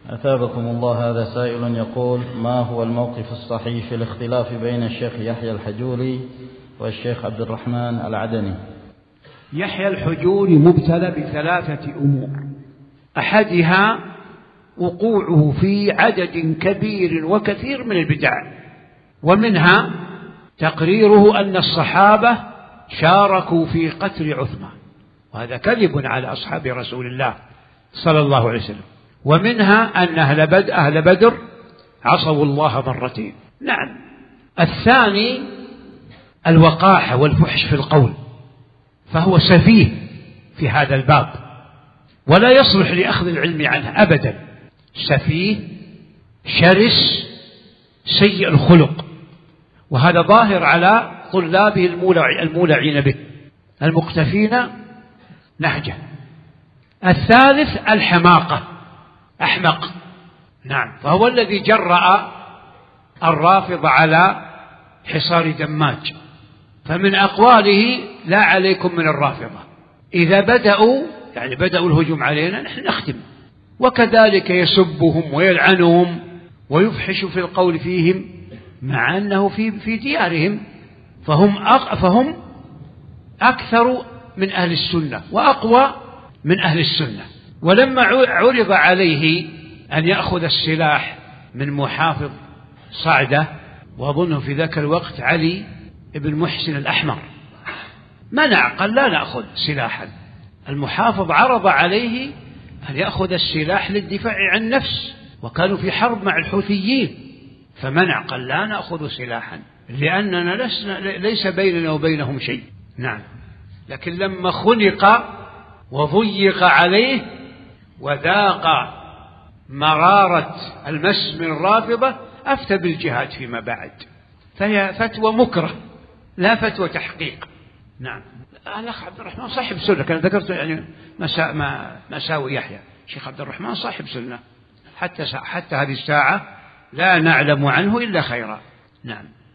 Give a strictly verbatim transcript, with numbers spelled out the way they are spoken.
أثابكم الله. هذا سائل يقول: ما هو الموقف الصحيح في الاختلاف بين الشيخ يحيى الحجوري والشيخ عبد الرحمن العدني؟ يحيى الحجوري مبتلى بثلاثة أمور، أحدها وقوعه في عدد كبير وكثير من البدع، ومنها تقريره أن الصحابة شاركوا في قتل عثمان، وهذا كذب على أصحاب رسول الله صلى الله عليه وسلم. ومنها أن أهل بدر, أهل بدر عصوا الله مرتين. نعم. الثاني الوقاحة والفحش في القول، فهو سفيه في هذا الباب ولا يصلح لأخذ العلم عنه أبدا. سفيه شرس سيء الخلق، وهذا ظاهر على طلابه المولعين به المقتفين نهجه. الثالث الحماقة، أحمق. نعم. فهو الذي جرأ الرافض على حصار دماج. فمن أقواله: لا عليكم من الرافضة، إذا بدأوا يعني بدأوا الهجوم علينا نحن نختم. وكذلك يسبهم ويلعنهم ويفحش في القول فيهم، مع أنه في في ديارهم، فهم فهم أكثر من أهل السنة وأقوى من أهل السنة. ولما عرض عليه أن يأخذ السلاح من محافظ صعدة، وأظنه في ذاك الوقت علي بن محسن الأحمر، منع، قال: لا نأخذ سلاحا. المحافظ عرض عليه أن يأخذ السلاح للدفاع عن النفس، وكانوا في حرب مع الحوثيين، فمنع، قال: لا نأخذ سلاحا لأننا لسنا ليس بيننا وبينهم شيء. نعم. لكن لما خنق وضيق عليه وذاق مرارة المس من الرافضة أفتى بالجهاد فيما بعد، فهي فتوى مكره لا فتوى تحقيق. نعم. الأخ عبد الرحمن صاحب سنة، كان ذكرت يعني مسا ما مساوي يحيى. شيخ عبد الرحمن صاحب سنة، حتى حتى هذه الساعة لا نعلم عنه إلا خيرا. نعم.